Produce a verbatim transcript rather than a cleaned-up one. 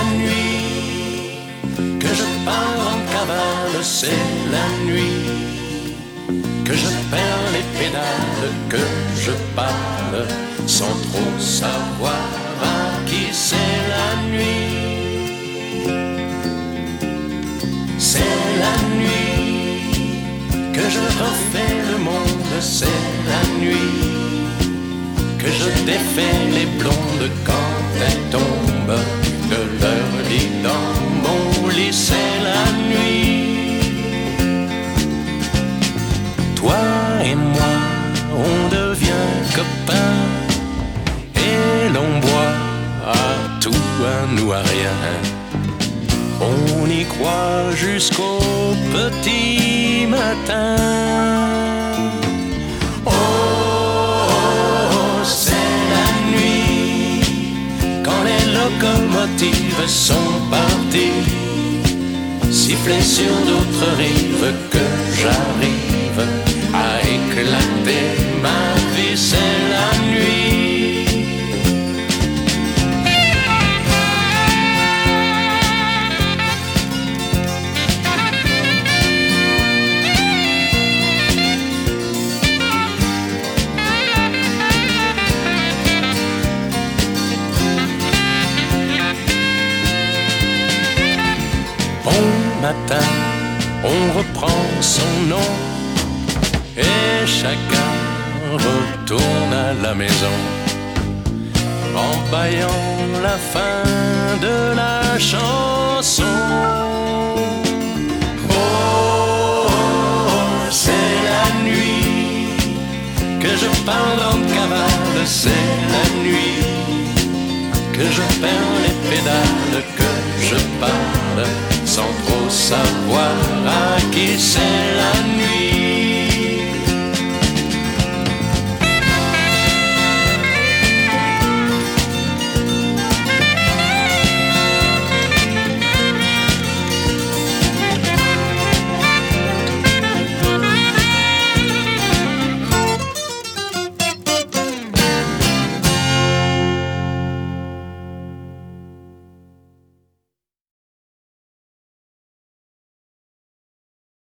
nuit que je pars en cavale, c'est la nuit que je perds les pédales, que je parle sans trop savoir à qui c'est la nuit. C'est la nuit que je refais le monde, c'est la nuit que je défais les blondes quand elles tombent de leur lit dans mon lit, c'est la nuit. Toi et moi, on devient copains et l'on boit à tout, à nous, à rien. On y croit jusqu'au petit matin. Oh, c'est la nuit quand les locomotives sont parties, siffler sur d'autres rives, que j'arrive à éclater ma vie, c'est la nuit. Bon matin, on reprend son nom et chacun retourne à la maison en bâillant la fin de la chanson. Oh, c'est la nuit que je parle en cavale, c'est la nuit que je perds les pédales, que je parle sans trop savoir à qui c'est la nuit.